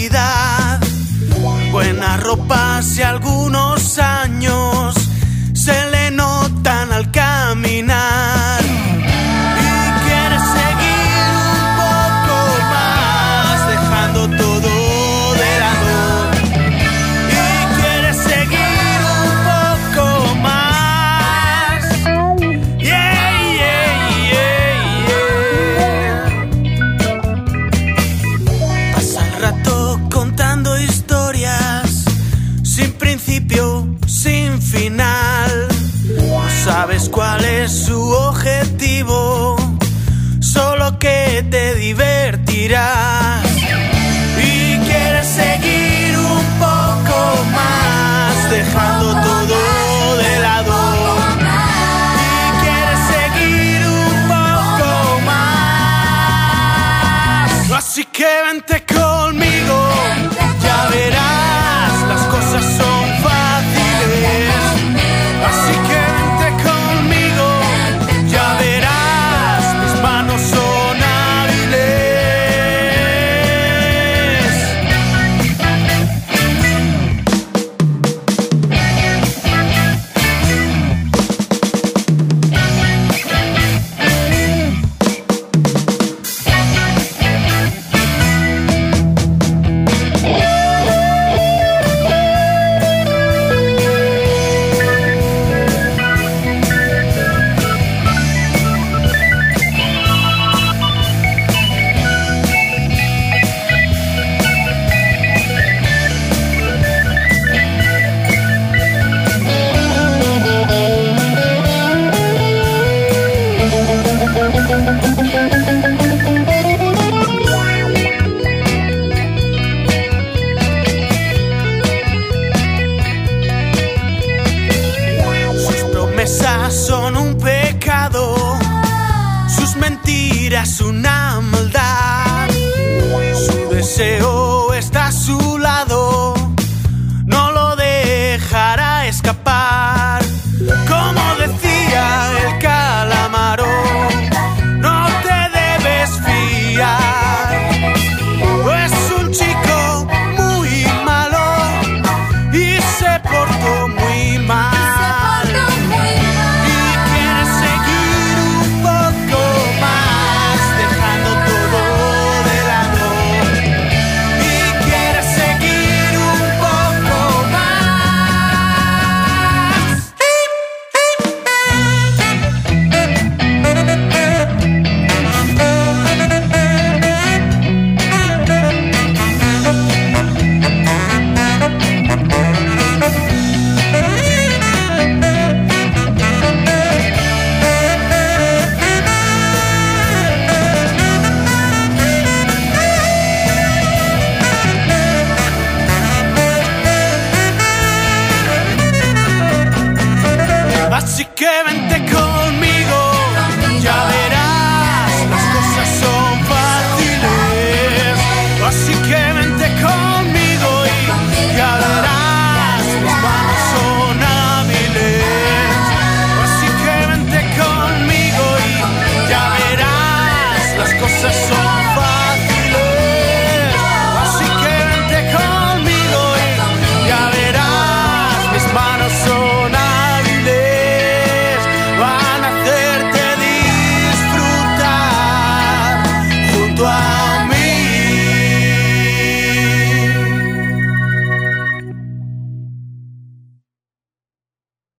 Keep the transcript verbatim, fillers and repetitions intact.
Navidad, buena ropa y algunos años se le notan al caminar. Y quiere seguir un poco más, dejando todo de lado. Y quiere seguir un poco más. Yeah, yeah, yeah, yeah. Pasa el rato contando historias sin principio, sin final. No sabes cuál es su objetivo, solo que te divertirá.